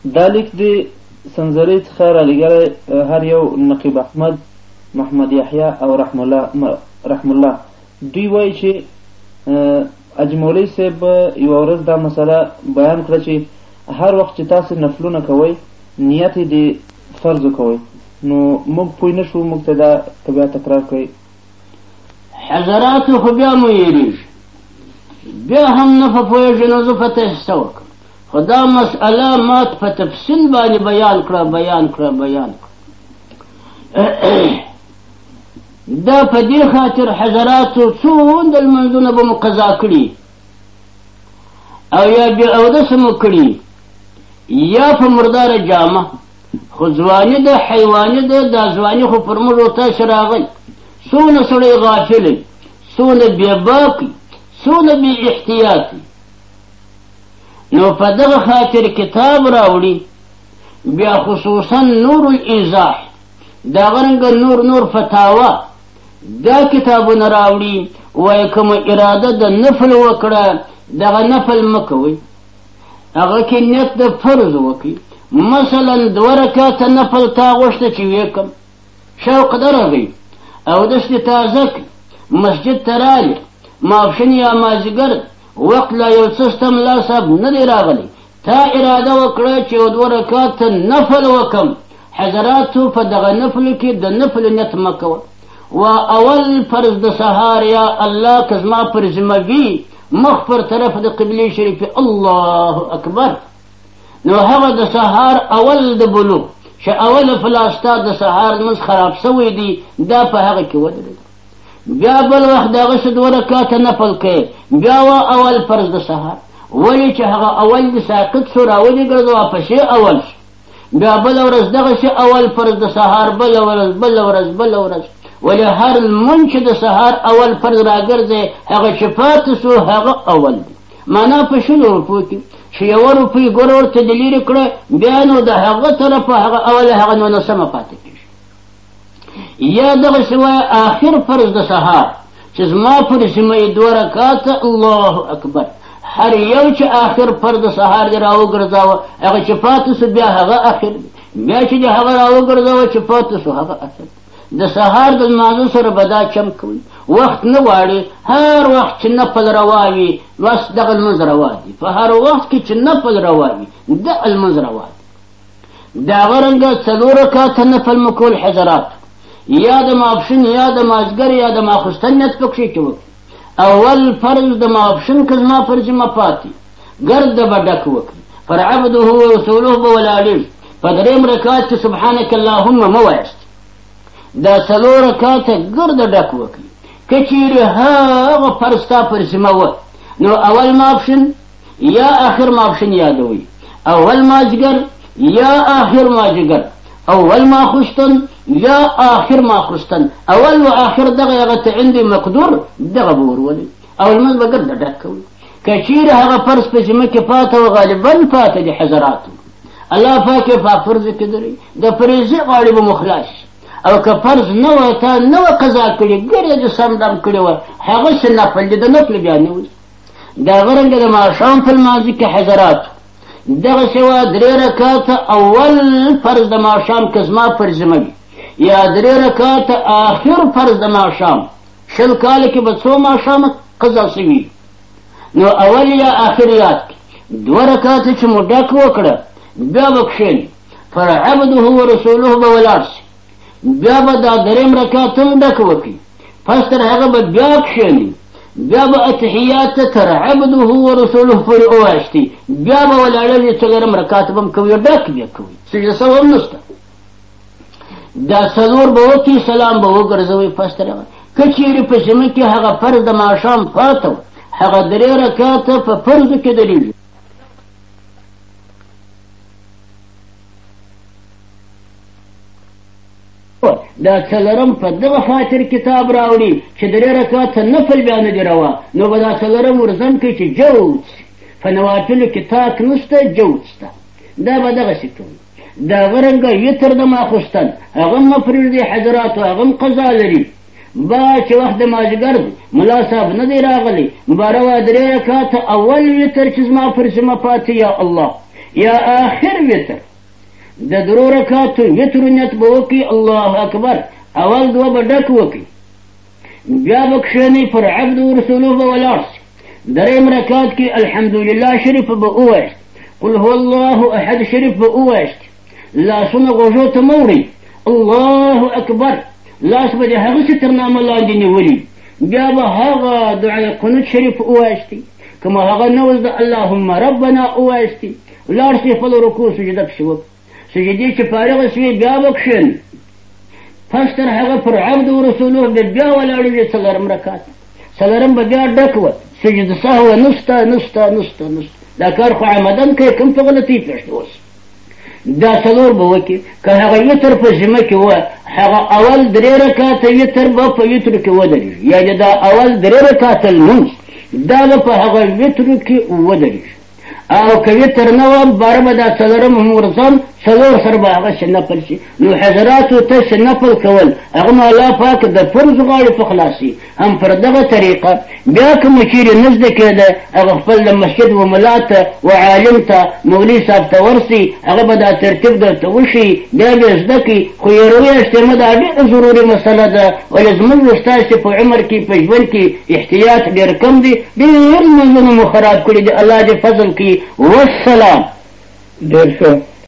دا لیک د سنځرۍ څخه رالیږلی هر یو نقیب احمد، محمد یحیی او رحم الله. دوی وایي چې حاجي مولوي صاحب یوه ورځ دا مسله بیان کړه چې هر وخت چې تاسې نفلونه کوئ نیت یې د فرضو کوئ. نو موږ پوه نه شو، موږ ته دا بیا تکرار کړئ. حضراتو خو بیا مو یېرېږي، بیا هم نه په پوهېږي، نو زه په څه وکړم؟ خو دا مسئله مات په تفصیل باندې بیان کړه. دا په دې خاطر حضراتو څومره لمونځونه به مو قضا کړي او یا بې اودسه مو کړي یا په مرداره جامه، خو ځواني ده، حیواني ده. دا ځواني خو پر موږ او تاسې راغی. څونه سړی غافل، څونه بېباکي، څونه بې احتیاطي. نو په دغه خاطر کتاب راوړي، بیا خصوصا نور الایضاح، دغه رنګه نور فتاوا، دا کتابونه راوړي. وایي کومه اراده د نفل وکړه دغه نفل مه کوئ، هغه کې نیت د فرض وکړي. مثلا 2 رکعته نفل تا غوښته چې ویې کړم، شوق درغی اودس دې تازه کړي، مسجد ته رالې، ماپښین یا مازدیګر وقت لا یو څه ستا ملا صاحب نه دی راغلی، تا اراده وکړه چې 2 رکعته نفل وکړم. حضراتو په دغه نفلو کې د نفل نیت مه کوه. و اول فرض د سهار یا الله که زما پر ذمه وي مخ پر طرف د قبلې شریفې الله اکبر، نو هغه د سهار اول د بلوغ چې اوله فلاستا د سهار لمونځ خراب شوی دی، دا په هغه کې ودرېد. بیا بل وخت د هغه 2 رکعته نفل کوي، بیا و اول فرض د سهار، ولې چې هغه اول د ساقط شو راولې ګرځو واپسې اول شو. بیا بله ورځ دغه شي اول فرض د سهار، بله ورځ ولې هر لمونځ چې د سهار اول فرض راګرځي هغه چې پاتې شو هغه اول دی. معنا په 100 روپو کې چې 1 روپۍ ګوره ورته د لرې کړه، بیا نو د هغه طرفه هغه اوله هغه نو نسمه پاتې کېږي. یا دغسې وایه آخر فرض د سهار چې زما پر ذمه یې 2 رکعته الله اکبر، هر یو چې آخر فرض د سهار دې راوګرځاوه هغه چې پاتې شو بیا هغه آخر دی، بیا چې دې هغه راوګرځاوه چې پاتې شو هغه آخر دی. د سهار د لمانځه سره به دا چم کوي، وخت نه غواړي، هر وخت چې نفل روا وي بس دغه لمونځ روا دي، په هر وخت کې چې نفل روا وي دغه لمونځ روا دي. د هغه رنګه 4 رکعته نفل مو کول حضرات، یا د ماپښین یا د مازدیګر یا د ماخوستن نیت پکښې کې وکړي. اول فرض د ماپښین که زما پر ذمه پاتې ګرده به ډک وکړي، پر عبده ورسوله به ولاړېږي. په 3 رکعت کې سبحانک اللهم مه وایست، دا 4 رکعته ګرده ډک وکړي. که چیرې هغه فرض ستا پر ذمه وه نو اول ماپښین یا آخر ماپښین یادوي، اول مازدیګر یا آخر مازدیګر، اول ماخوستن یا آخر ماخوستن، اول و آخر دغه هغه ته عندي مقدور دغه به ورولي او لمونځ به ګرده ډک کوي. که چیرې هغه فرض په ذمه کې پاته و غالبا پاته دي حضراتو، الله پاک یې په فرض کې دري د فریضې غاړې به مو خلاص، او که فرض نه وه تا نه وه قضا کړې ګرې دې سم دم کړې وه هغسې نفل دي، د نفل بیا نه وي. د هغه رنګه د ماښام په لمانځه کې حضراتو دغسې وه 3 رکعته اول فرض د ماښام که زما پر ذمه وي، یا 3 رکعته آخر فرض د ماښام، 20 کاله کې به څو ماښامه قضا شوي، نو اول یا آخر یاد کړي. 2 رکعته چې مو ډک وکړه بیا به کښېني، پر عبده ورسوله به ولاړ شي، بیا به دا 3 رکعته هم ډک وکړي، پس تر هغه به بیا کښېني، بیا به اتحیات تر عبده ورسوله پورې ووایستي، بیا به ولاړېږي 4 رکعته به هم کوي، ډک بیا کوي، سجده سهو هم نشته. دا 4 به وکړي، سلام به وګرځوي، پس تر هغه که چیرې په ذمه کې هغه فرض د ماښام پاته و هغه 3 رکعته په فرضو کې درېږي. دا 4م په دغه خاطر کتاب راوړي چې 3 رکعته نفل بیا نه دي روا، نو به دا 4م ورزم کوي چې جوز په نوافلو کې تاک نشته، جوز شته، دا به دغسې کوي. د هغه رنګه وتر د ماخوستن هغه هم مه پرېږدي حضراتو، هغه هم قضا لري. با چې وخت د مازدیګر دی ملا صاحب نه دی راغلی، باره وه 3 رکعته اول وتر چې زما پر ذمه پاتې یا الله، یا آخر وتر د درو رکعاتو وتر نیت به وکړي الله اکبر اول دوه به ډک وکړي بیا به کښېنئ پر عبد ورسولو به ولاړ شي دریم رکعات کې الحمدلله شریف به ووایست قل هو الله احد شریف به ووایست لاسونه غوږو ته مه وړئ الله اکبر لاس به د هغسې تر نامه لاندې نیولي بیا به هغه دعای قنوت شریف ووایستئ که مو هغه نه وزده اللهم ربنا ووایستئ ولاړ شئ خپل رکوع سجده پسې وکړئ سجدې چې فارغه شوې بیا به کښېنئ پس تر هغه پر عبد ورسولو به بیا ولاړې وې څلورم رکعت څلورم به بیا ډک وه سجد سهو نسته دا کار خو عمدن کوي کوم په غلطۍ پېښ اوس دا څلور به وکړي که هغه وتر په ذمه کې وه هغه اول درې رکعته وتر به په وترو کې ودرېږي یعنې دا اول درې رکعته لمونځ دا به په هغه وترو کې ودرېږي او که وتر نه وه باره به دا څلورم هم ورځم څلور سره به هغسې نفل شي نو حضراتو تاسې نفل کول هغه نو الله پاک د فرض غاړې په خلاصي هم پر دغه طریقه بیا که مو چیرې نه زده کېده هغه خپل د مسجد و ملا ته و عالم ته مولي صاحب ته ورسي هغه به دا ترتیب درته وښي بیا به یې زده کړي خو یې مه دا ډېره ضروري مسله ده ولې زموږ ستاسې په عمر کې په ژوند کې احتیاط ډېر کم دی ډېر لمونځونه مو خراب کړي دي الله دې فضل کړي والسلام ډېر ښه